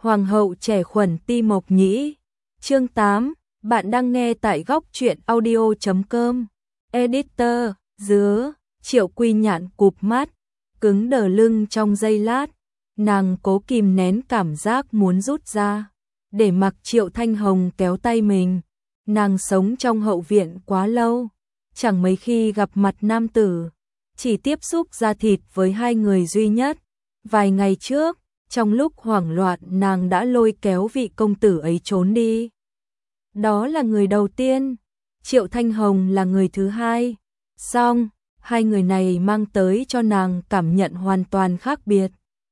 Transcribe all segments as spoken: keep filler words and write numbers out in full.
Hoàng hậu trẻ khuẩn Ti Mộc Nhĩ. Chương tám, bạn đang nghe tại góc truyện audio chấm com. Editor, dứa, Triệu Quy Nhạn cụp mắt, cứng đờ lưng trong giây lát, nàng cố kìm nén cảm giác muốn rút ra, để mặc Triệu Thanh Hồng kéo tay mình. Nàng sống trong hậu viện quá lâu, chẳng mấy khi gặp mặt nam tử, chỉ tiếp xúc da thịt với hai người duy nhất. Vài ngày trước, trong lúc hoảng loạn nàng đã lôi kéo vị công tử ấy trốn đi. Đó là người đầu tiên, Triệu Thanh Hồng là người thứ hai. Song, hai người này mang tới cho nàng cảm nhận hoàn toàn khác biệt.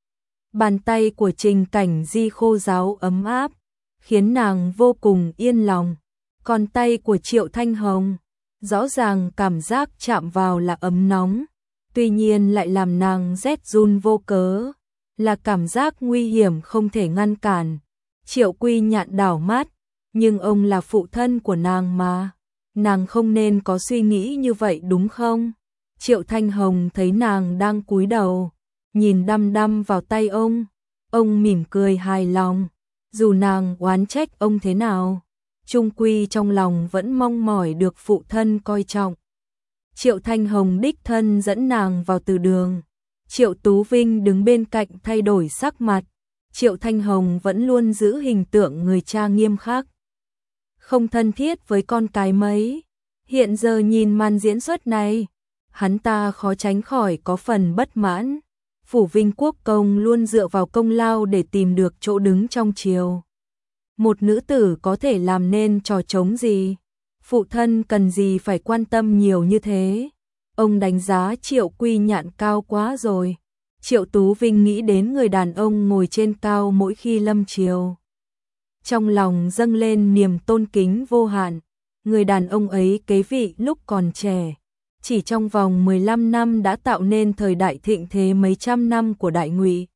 Bàn tay của Trình Cảnh Di khô ráo ấm áp, khiến nàng vô cùng yên lòng. Còn tay của Triệu Thanh Hồng, rõ ràng cảm giác chạm vào là ấm nóng, tuy nhiên lại làm nàng rét run vô cớ, là cảm giác nguy hiểm không thể ngăn cản. Triệu Quy Nhạn đảo mắt, nhưng ông là phụ thân của nàng mà, nàng không nên có suy nghĩ như vậy đúng không? Triệu Thanh Hồng thấy nàng đang cúi đầu, nhìn đăm đăm vào tay ông, ông mỉm cười hài lòng, dù nàng oán trách ông thế nào, chung quy trong lòng vẫn mong mỏi được phụ thân coi trọng. Triệu Thanh Hồng đích thân dẫn nàng vào từ đường. Triệu Tú Vinh đứng bên cạnh thay đổi sắc mặt. Triệu Thanh Hồng vẫn luôn giữ hình tượng người cha nghiêm khắc, không thân thiết với con cái mấy. Hiện giờ nhìn màn diễn xuất này, hắn ta khó tránh khỏi có phần bất mãn. Phủ Vinh Quốc công luôn dựa vào công lao để tìm được chỗ đứng trong triều. Một nữ tử có thể làm nên trò trống gì? Phụ thân cần gì phải quan tâm nhiều như thế? Ông đánh giá Triệu Quy Nhạn cao quá rồi. Triệu Tú Vinh nghĩ đến người đàn ông ngồi trên cao mỗi khi lâm triều, trong lòng dâng lên niềm tôn kính vô hạn. Người đàn ông ấy kế vị lúc còn trẻ, chỉ trong vòng mười lăm năm đã tạo nên thời đại thịnh thế mấy trăm năm của Đại Ngụy.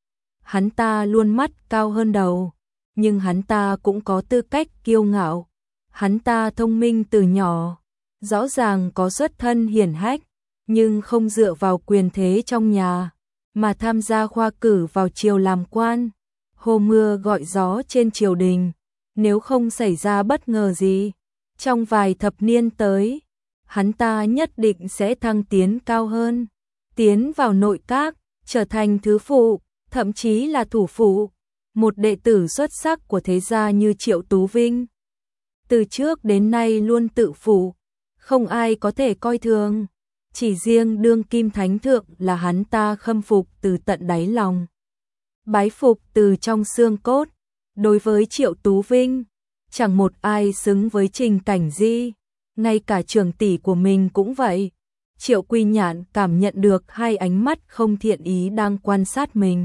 Hắn ta luôn mắt cao hơn đầu, nhưng hắn ta cũng có tư cách kiêu ngạo. Hắn ta thông minh từ nhỏ, rõ ràng có xuất thân hiển hách, nhưng không dựa vào quyền thế trong nhà, mà tham gia khoa cử vào triều làm quan, hô mưa gọi gió trên triều đình. Nếu không xảy ra bất ngờ gì, trong vài thập niên tới, hắn ta nhất định sẽ thăng tiến cao hơn, tiến vào nội các, trở thành thứ phụ, thậm chí là thủ phụ. Một đệ tử xuất sắc của thế gia như Triệu Tú Vinh, từ trước đến nay luôn tự phụ, không ai có thể coi thường. Chỉ riêng đương kim thánh thượng là hắn ta khâm phục từ tận đáy lòng, bái phục từ trong xương cốt. Đối với Triệu Tú Vinh, chẳng một ai xứng với Trình Cảnh Di, ngay cả trưởng tỷ của mình cũng vậy. Triệu Quy Nhạn cảm nhận được hai ánh mắt không thiện ý đang quan sát mình.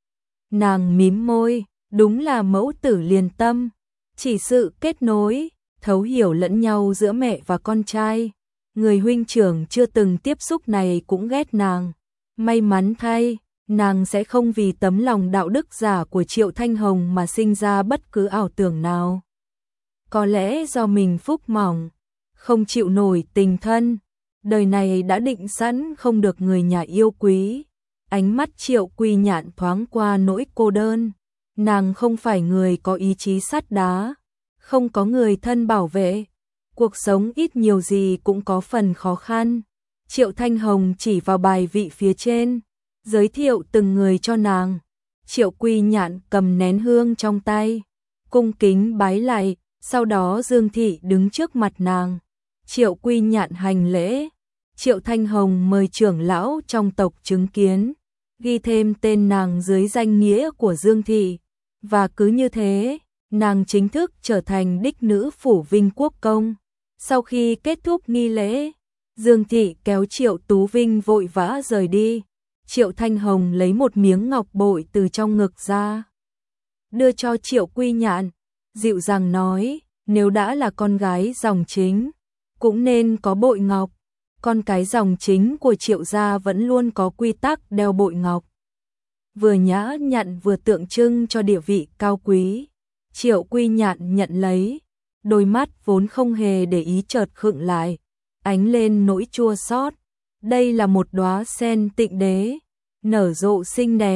Nàng mím môi, đúng là mẫu tử liền tâm, chỉ sự kết nối, thấu hiểu lẫn nhau giữa mẹ và con trai. Người huynh trưởng chưa từng tiếp xúc này cũng ghét nàng. May mắn thay, nàng sẽ không vì tấm lòng đạo đức giả của Triệu Thanh Hồng mà sinh ra bất cứ ảo tưởng nào. Có lẽ do mình phúc mỏng, không chịu nổi tình thân, đời này đã định sẵn không được người nhà yêu quý. Ánh mắt Triệu Quy Nhạn thoáng qua nỗi cô đơn. Nàng không phải người có ý chí sắt đá, không có người thân bảo vệ. Cuộc sống ít nhiều gì cũng có phần khó khăn. Triệu Thanh Hồng chỉ vào bài vị phía trên, giới thiệu từng người cho nàng. Triệu Quy Nhạn cầm nén hương trong tay, cung kính bái lạy, sau đó Dương Thị đứng trước mặt nàng. Triệu Quy Nhạn hành lễ. Triệu Thanh Hồng mời trưởng lão trong tộc chứng kiến, ghi thêm tên nàng dưới danh nghĩa của Dương Thị, và cứ như thế, nàng chính thức trở thành đích nữ Phủ Vinh Quốc công. Sau khi kết thúc nghi lễ, Dương Thị kéo Triệu Tú Vinh vội vã rời đi. Triệu Thanh Hồng lấy một miếng ngọc bội từ trong ngực ra, đưa cho Triệu Quy Nhạn, dịu dàng nói, nếu đã là con gái dòng chính, cũng nên có bội ngọc. Con cái dòng chính của Triệu gia vẫn luôn có quy tắc đeo bội ngọc, vừa nhã nhặn vừa tượng trưng cho địa vị cao quý. Triệu Quy Nhạn nhận lấy, đôi mắt vốn không hề để ý chợt khựng lại, ánh lên nỗi chua xót. Đây là một đóa sen tịnh đế, nở rộ xinh đẹp,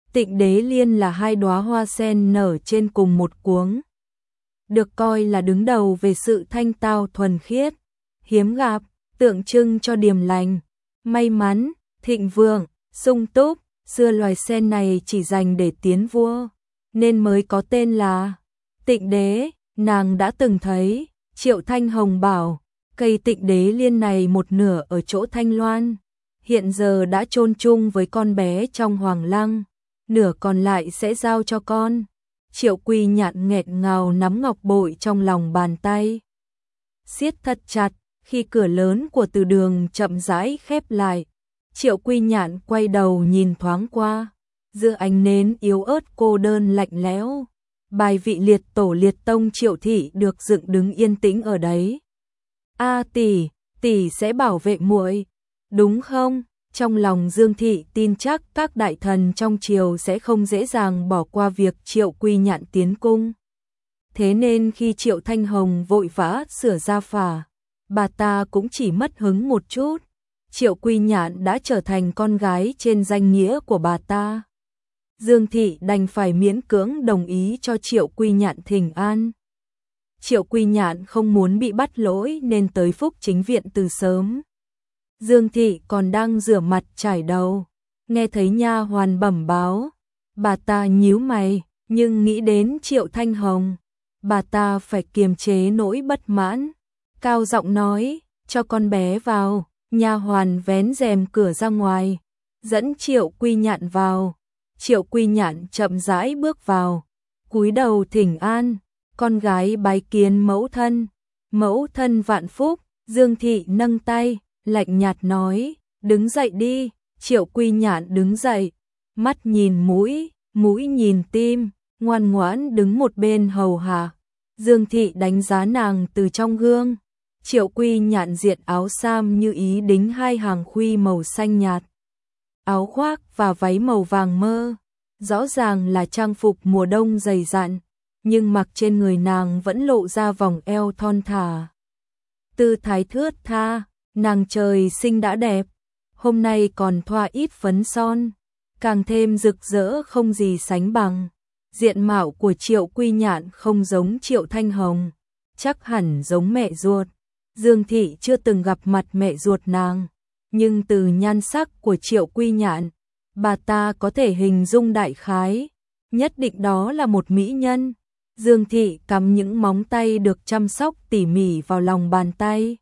Tịnh Đế Liên là hai đóa hoa sen nở trên cùng một cuống, được coi là đứng đầu về sự thanh tao thuần khiết, hiếm gặp, tượng trưng cho điềm lành, may mắn, thịnh vượng, sung túc. Xưa loài sen này chỉ dành để tiến vua, nên mới có tên là Tịnh Đế. Nàng đã từng thấy, Triệu Thanh Hồng bảo, cây Tịnh Đế Liên này một nửa ở chỗ Thanh Loan, hiện giờ đã chôn chung với con bé trong Hoàng Lăng, nửa còn lại sẽ giao cho con. Triệu Quy Nhạn nghẹt ngào nắm ngọc bội trong lòng bàn tay, siết thật chặt. Khi cửa lớn của từ đường chậm rãi khép lại, Triệu Quy Nhạn quay đầu nhìn thoáng qua, giữa ánh nến yếu ớt cô đơn lạnh lẽo, bài vị liệt tổ liệt tông Triệu thị được dựng đứng yên tĩnh ở đấy. A tỷ, tỷ sẽ bảo vệ muội, đúng không? Trong lòng Dương thị tin chắc các đại thần trong triều sẽ không dễ dàng bỏ qua việc Triệu Quy Nhạn tiến cung. Thế nên khi Triệu Thanh Hồng vội vã sửa gia phả, bà ta cũng chỉ mất hứng một chút. Triệu Quy Nhạn đã trở thành con gái trên danh nghĩa của bà ta. Dương thị đành phải miễn cưỡng đồng ý cho Triệu Quy Nhạn thỉnh an. Triệu Quy Nhạn không muốn bị bắt lỗi nên tới Phúc Chính viện từ sớm. Dương thị còn đang rửa mặt chải đầu, nghe thấy nha hoàn bẩm báo, bà ta nhíu mày, nhưng nghĩ đến Triệu Thanh Hồng, bà ta phải kiềm chế nỗi bất mãn, cao giọng nói, cho con bé vào. Nha hoàn vén rèm cửa ra ngoài, dẫn Triệu Quy Nhạn vào. Triệu Quy Nhạn chậm rãi bước vào, cúi đầu thỉnh an, con gái bái kiến mẫu thân. Mẫu thân vạn phúc. Dương thị nâng tay, lạnh nhạt nói, đứng dậy đi. Triệu Quy Nhạn đứng dậy, mắt nhìn mũi, mũi nhìn tim, ngoan ngoãn đứng một bên hầu hạ. Dương thị đánh giá nàng từ trong gương. Triệu Quy Nhạn diện áo sam như ý đính hai hàng khuy màu xanh nhạt, áo khoác và váy màu vàng mơ, rõ ràng là trang phục mùa đông dày dặn, nhưng mặc trên người nàng vẫn lộ ra vòng eo thon thả. Tư thái thướt tha, nàng trời sinh đã đẹp, hôm nay còn thoa ít phấn son, càng thêm rực rỡ không gì sánh bằng. Diện mạo của Triệu Quy Nhạn không giống Triệu Thanh Hồng, chắc hẳn giống mẹ ruột. Dương thị chưa từng gặp mặt mẹ ruột nàng, nhưng từ nhan sắc của Triệu Quy Nhạn, bà ta có thể hình dung đại khái, nhất định đó là một mỹ nhân. Dương thị cắm những móng tay được chăm sóc tỉ mỉ vào lòng bàn tay,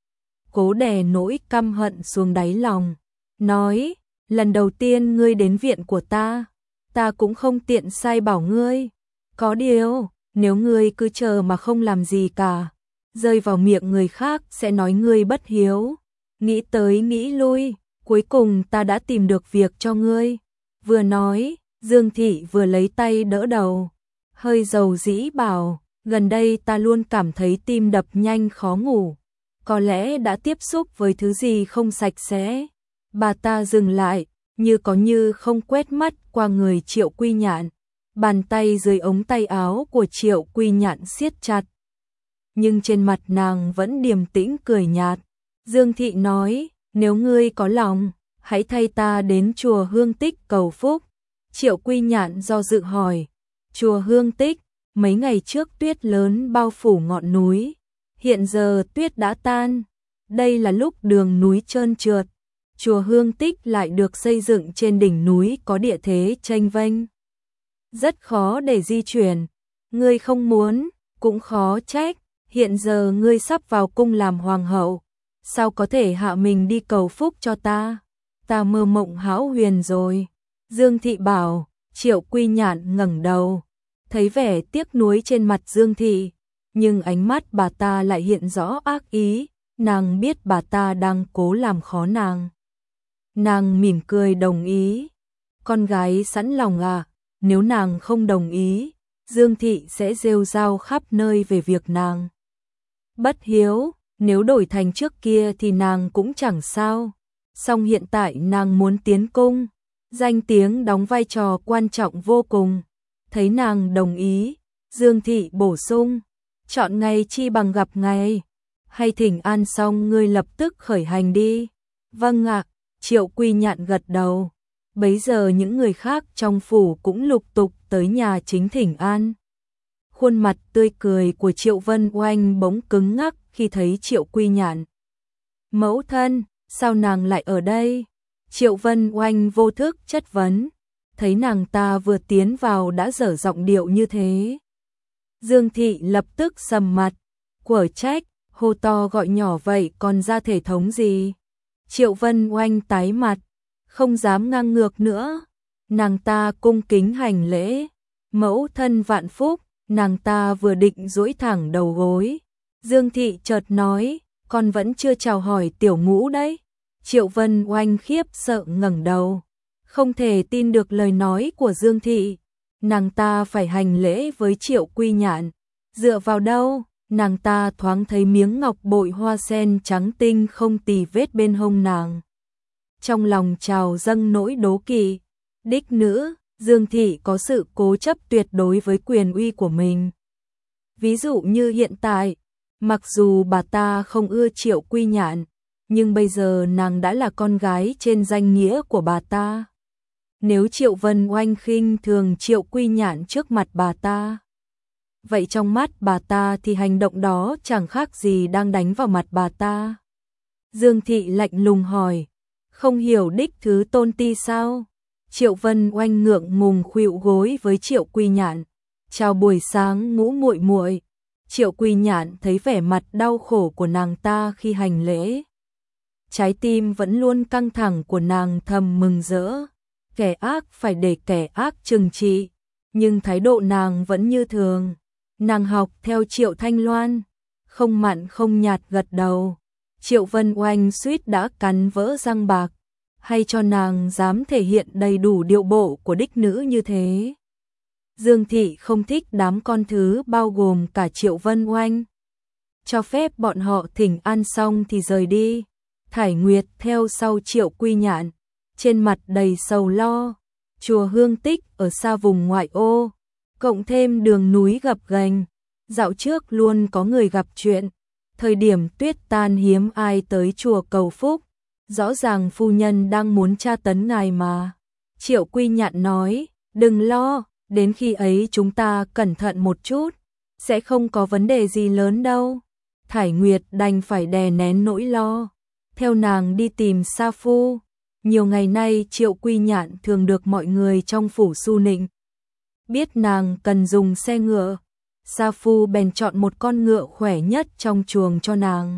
cố đè nỗi căm hận xuống đáy lòng, nói, lần đầu tiên ngươi đến viện của ta, ta cũng không tiện sai bảo ngươi, có điều, nếu ngươi cứ chờ mà không làm gì cả, rơi vào miệng người khác sẽ nói ngươi bất hiếu. Nghĩ tới nghĩ lui, cuối cùng ta đã tìm được việc cho ngươi. Vừa nói, Dương thị vừa lấy tay đỡ đầu, hơi dầu dĩ bảo, gần đây ta luôn cảm thấy tim đập nhanh khó ngủ, có lẽ đã tiếp xúc với thứ gì không sạch sẽ. Bà ta dừng lại, như có như không quét mắt qua người Triệu Quy Nhạn, bàn tay dưới ống tay áo của Triệu Quy Nhạn siết chặt, nhưng trên mặt nàng vẫn điềm tĩnh cười nhạt. Dương thị nói, nếu ngươi có lòng, hãy thay ta đến chùa Hương Tích cầu phúc. Triệu Quy Nhạn do dự hỏi, chùa Hương Tích, mấy ngày trước tuyết lớn bao phủ ngọn núi, hiện giờ tuyết đã tan, đây là lúc đường núi trơn trượt, chùa Hương Tích lại được xây dựng trên đỉnh núi có địa thế chênh vênh, rất khó để di chuyển, ngươi không muốn, cũng khó trách. Hiện giờ ngươi sắp vào cung làm hoàng hậu, sao có thể hạ mình đi cầu phúc cho ta? Ta mơ mộng hão huyền rồi. Dương thị bảo. Triệu Quy Nhạn ngẩng đầu, thấy vẻ tiếc nuối trên mặt Dương thị, nhưng ánh mắt bà ta lại hiện rõ ác ý, nàng biết bà ta đang cố làm khó nàng. Nàng mỉm cười đồng ý. Con gái sẵn lòng à, nếu nàng không đồng ý, Dương thị sẽ rêu rao khắp nơi về việc nàng bất hiếu, nếu đổi thành trước kia thì nàng cũng chẳng sao. Song hiện tại nàng muốn tiến cung, danh tiếng đóng vai trò quan trọng vô cùng. Thấy nàng đồng ý, Dương thị bổ sung, chọn ngày chi bằng gặp ngày, hay thỉnh an xong ngươi lập tức khởi hành đi. Vâng ạ. Triệu Quy Nhạn gật đầu, Bấy giờ những người khác trong phủ cũng lục tục tới nhà chính thỉnh an. Khuôn mặt tươi cười của Triệu Vân Oanh bỗng cứng ngắc khi thấy Triệu Quy Nhạn. Mẫu thân, sao nàng lại ở đây? Triệu Vân Oanh vô thức chất vấn, thấy nàng ta vừa tiến vào đã dở giọng điệu như thế. Dương Thị lập tức sầm mặt, quở trách, hô to gọi nhỏ vậy còn ra thể thống gì? Triệu Vân Oanh tái mặt, không dám ngang ngược nữa. Nàng ta cung kính hành lễ, mẫu thân vạn phúc. Nàng ta vừa định duỗi thẳng đầu gối, Dương Thị chợt nói, con vẫn chưa chào hỏi tiểu ngũ đấy. Triệu Vân Oanh khiếp sợ ngẩng đầu, không thể tin được lời nói của Dương Thị. Nàng ta phải hành lễ với Triệu Quy Nhạn, dựa vào đâu? Nàng ta thoáng thấy miếng ngọc bội hoa sen trắng tinh không tì vết bên hông nàng. Trong lòng trào dâng nỗi đố kỵ, đích nữ, Dương Thị có sự cố chấp tuyệt đối với quyền uy của mình. Ví dụ như hiện tại, mặc dù bà ta không ưa Triệu Quy Nhạn, nhưng bây giờ nàng đã là con gái trên danh nghĩa của bà ta. Nếu Triệu Vân Oanh khinh thường Triệu Quy Nhạn trước mặt bà ta, vậy trong mắt bà ta thì hành động đó chẳng khác gì đang đánh vào mặt bà ta. Dương Thị lạnh lùng hỏi, không hiểu đích thứ tôn ti sao? Triệu Vân Oanh ngượng ngùng khuỵu gối với Triệu Quy Nhạn, chào buổi sáng ngũ muội muội. Triệu Quy Nhạn thấy vẻ mặt đau khổ của nàng ta khi hành lễ, trái tim vẫn luôn căng thẳng của nàng thầm mừng rỡ, kẻ ác phải để kẻ ác trừng trị, nhưng thái độ nàng vẫn như thường. Nàng học theo Triệu Thanh Loan, không mặn không nhạt gật đầu. Triệu Vân Oanh suýt đã cắn vỡ răng bạc, hay cho nàng dám thể hiện đầy đủ điệu bộ của đích nữ như thế. Dương Thị không thích đám con thứ bao gồm cả Triệu Vân Oanh. Cho phép bọn họ thỉnh an xong thì rời đi. Thải Nguyệt theo sau Triệu Quy Nhạn, trên mặt đầy sầu lo. Chùa Hương Tích ở xa vùng ngoại ô, cộng thêm đường núi gập ghềnh, dạo trước luôn có người gặp chuyện. Thời điểm tuyết tan hiếm ai tới chùa cầu phúc. Rõ ràng phu nhân đang muốn tra tấn ngài mà. Triệu Quy Nhạn nói, đừng lo, đến khi ấy chúng ta cẩn thận một chút, sẽ không có vấn đề gì lớn đâu. Thải Nguyệt đành phải đè nén nỗi lo, theo nàng đi tìm Sa Phu. Nhiều ngày nay Triệu Quy Nhạn thường được mọi người trong phủ su nịnh. Biết nàng cần dùng xe ngựa, Sa Phu bèn chọn một con ngựa khỏe nhất trong chuồng cho nàng.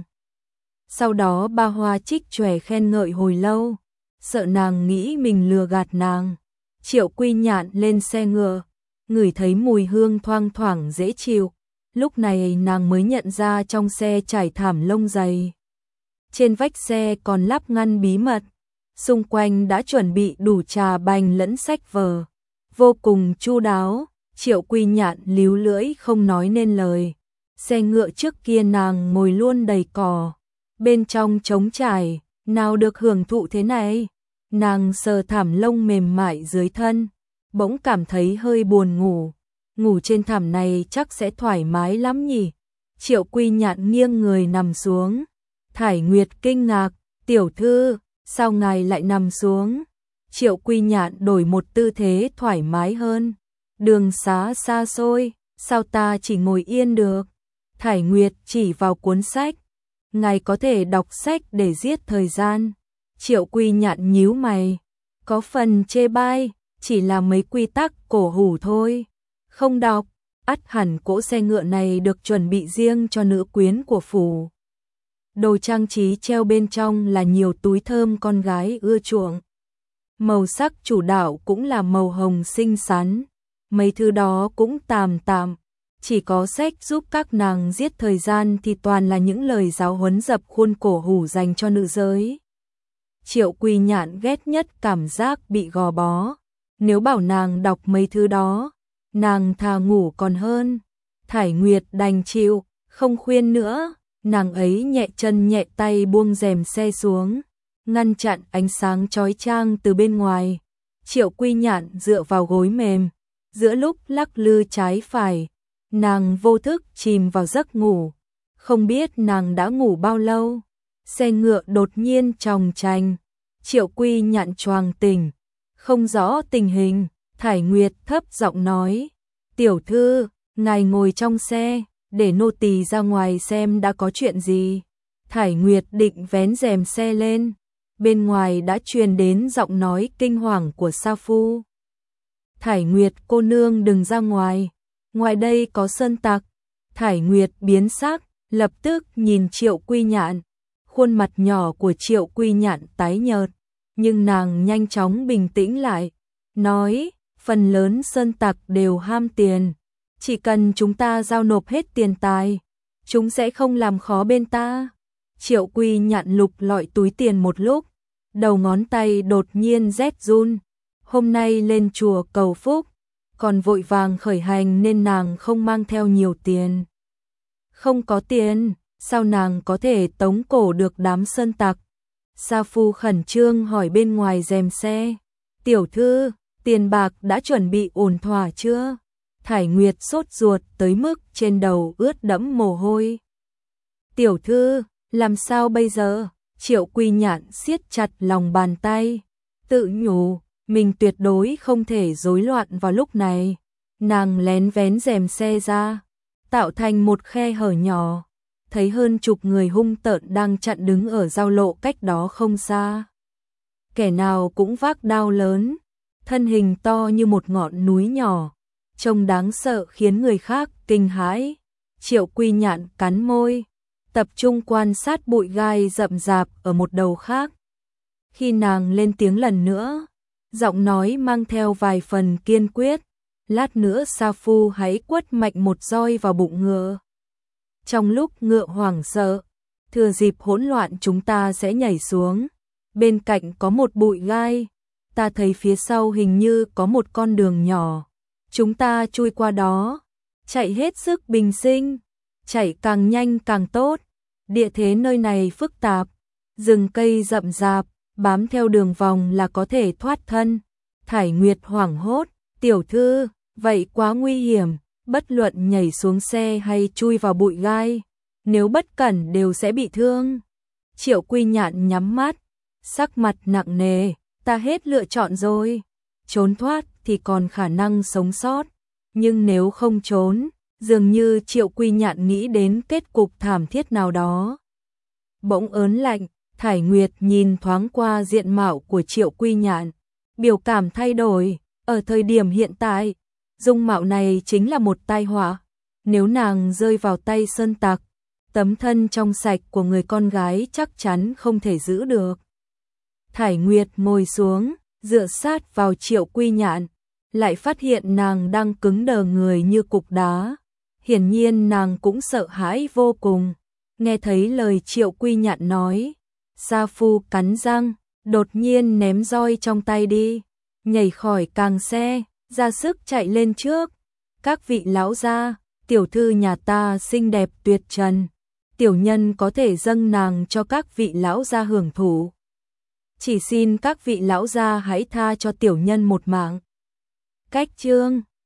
Sau đó Ba Hoa Trích chòe khen ngợi hồi lâu, sợ nàng nghĩ mình lừa gạt nàng. Triệu Quy Nhạn lên xe ngựa, ngửi thấy mùi hương thoang thoảng dễ chịu. Lúc này nàng mới nhận ra trong xe trải thảm lông dày. Trên vách xe còn lắp ngăn bí mật, xung quanh đã chuẩn bị đủ trà bánh lẫn sách vở, vô cùng chu đáo. Triệu Quy Nhạn líu lưỡi không nói nên lời. Xe ngựa trước kia nàng ngồi luôn đầy cỏ, bên trong trống trải, nào được hưởng thụ thế này. Nàng sờ thảm lông mềm mại dưới thân, bỗng cảm thấy hơi buồn ngủ. Ngủ trên thảm này chắc sẽ thoải mái lắm nhỉ. Triệu Quy Nhạn nghiêng người nằm xuống. Thải Nguyệt kinh ngạc, tiểu thư, sao ngài lại nằm xuống? Triệu Quy Nhạn đổi một tư thế thoải mái hơn. Đường xá xa xôi, sao ta chỉ ngồi yên được? Thải Nguyệt chỉ vào cuốn sách. Ngài có thể đọc sách để giết thời gian. Triệu Quy Nhạn nhíu mày, có phần chê bai, chỉ là mấy quy tắc cổ hủ thôi. Không đọc, ắt hẳn cỗ xe ngựa này được chuẩn bị riêng cho nữ quyến của phủ. Đồ trang trí treo bên trong là nhiều túi thơm con gái ưa chuộng. Màu sắc chủ đạo cũng là màu hồng xinh xắn. Mấy thứ đó cũng tạm tạm, chỉ có sách giúp các nàng giết thời gian thì toàn là những lời giáo huấn dập khuôn cổ hủ dành cho nữ giới. Triệu Quy Nhạn ghét nhất cảm giác bị gò bó. Nếu bảo nàng đọc mấy thứ đó, nàng thà ngủ còn hơn. Thải Nguyệt đành chịu, không khuyên nữa. Nàng ấy nhẹ chân nhẹ tay buông rèm xe xuống, ngăn chặn ánh sáng chói chang từ bên ngoài. Triệu Quy Nhạn dựa vào gối mềm, giữa lúc lắc lư trái phải, nàng vô thức chìm vào giấc ngủ. Không biết nàng đã ngủ bao lâu. Xe ngựa đột nhiên chòng chành, Triệu Quy Nhạn choàng tỉnh, không rõ tình hình, Thải Nguyệt thấp giọng nói, tiểu thư, ngài ngồi trong xe, để nô tỳ ra ngoài xem đã có chuyện gì. Thải Nguyệt định vén rèm xe lên, bên ngoài đã truyền đến giọng nói kinh hoàng của Sa Phu. Thải Nguyệt cô nương đừng ra ngoài, ngoài đây có sơn tặc. Thải Nguyệt biến sắc, lập tức nhìn Triệu Quy Nhạn, khuôn mặt nhỏ của Triệu Quy Nhạn tái nhợt, nhưng nàng nhanh chóng bình tĩnh lại, nói, phần lớn sơn tặc đều ham tiền, chỉ cần chúng ta giao nộp hết tiền tài, chúng sẽ không làm khó bên ta. Triệu Quy Nhạn lục lọi túi tiền một lúc, đầu ngón tay đột nhiên rét run, hôm nay lên chùa cầu phúc, còn vội vàng khởi hành nên nàng không mang theo nhiều tiền. Không có tiền, sao nàng có thể tống cổ được đám sơn tặc? Sa Phu khẩn trương hỏi bên ngoài rèm xe, tiểu thư, tiền bạc đã chuẩn bị ổn thỏa chưa? Thải Nguyệt sốt ruột tới mức trên đầu ướt đẫm mồ hôi. Tiểu thư, làm sao bây giờ? Triệu Quy Nhạn siết chặt lòng bàn tay, tự nhủ, mình tuyệt đối không thể rối loạn vào lúc này. Nàng lén vén rèm xe ra, tạo thành một khe hở nhỏ, thấy hơn chục người hung tợn đang chặn đứng ở giao lộ cách đó không xa. Kẻ nào cũng vác đao lớn, thân hình to như một ngọn núi nhỏ, trông đáng sợ khiến người khác kinh hãi. Triệu Quy Nhạn cắn môi, tập trung quan sát bụi gai rậm rạp ở một đầu khác. Khi nàng lên tiếng lần nữa, giọng nói mang theo vài phần kiên quyết, lát nữa Sa Phu hãy quất mạnh một roi vào bụng ngựa. Trong lúc ngựa hoảng sợ, thừa dịp hỗn loạn chúng ta sẽ nhảy xuống. Bên cạnh có một bụi gai, ta thấy phía sau hình như có một con đường nhỏ. Chúng ta chui qua đó, chạy hết sức bình sinh, chạy càng nhanh càng tốt. Địa thế nơi này phức tạp, rừng cây rậm rạp, bám theo đường vòng là có thể thoát thân. Thải Nguyệt hoảng hốt, tiểu thư, vậy quá nguy hiểm, bất luận nhảy xuống xe hay chui vào bụi gai, nếu bất cẩn đều sẽ bị thương. Triệu Quy Nhạn nhắm mắt, sắc mặt nặng nề, ta hết lựa chọn rồi, trốn thoát thì còn khả năng sống sót, nhưng nếu không trốn, dường như Triệu Quy Nhạn nghĩ đến kết cục thảm thiết nào đó. Bỗng ớn lạnh, Thải Nguyệt nhìn thoáng qua diện mạo của Triệu Quy Nhạn, biểu cảm thay đổi, ở thời điểm hiện tại, dung mạo này chính là một tai họa, nếu nàng rơi vào tay sơn tặc, tấm thân trong sạch của người con gái chắc chắn không thể giữ được. Thải Nguyệt ngồi xuống, dựa sát vào Triệu Quy Nhạn, lại phát hiện nàng đang cứng đờ người như cục đá. Hiển nhiên nàng cũng sợ hãi vô cùng. Nghe thấy lời Triệu Quy Nhạn nói, Sa Phu cắn răng, đột nhiên ném roi trong tay đi, nhảy khỏi càng xe, ra sức chạy lên trước. Các vị lão gia, tiểu thư nhà ta xinh đẹp tuyệt trần, tiểu nhân có thể dâng nàng cho các vị lão gia hưởng thụ. Chỉ xin các vị lão gia hãy tha cho tiểu nhân một mạng. Cách chương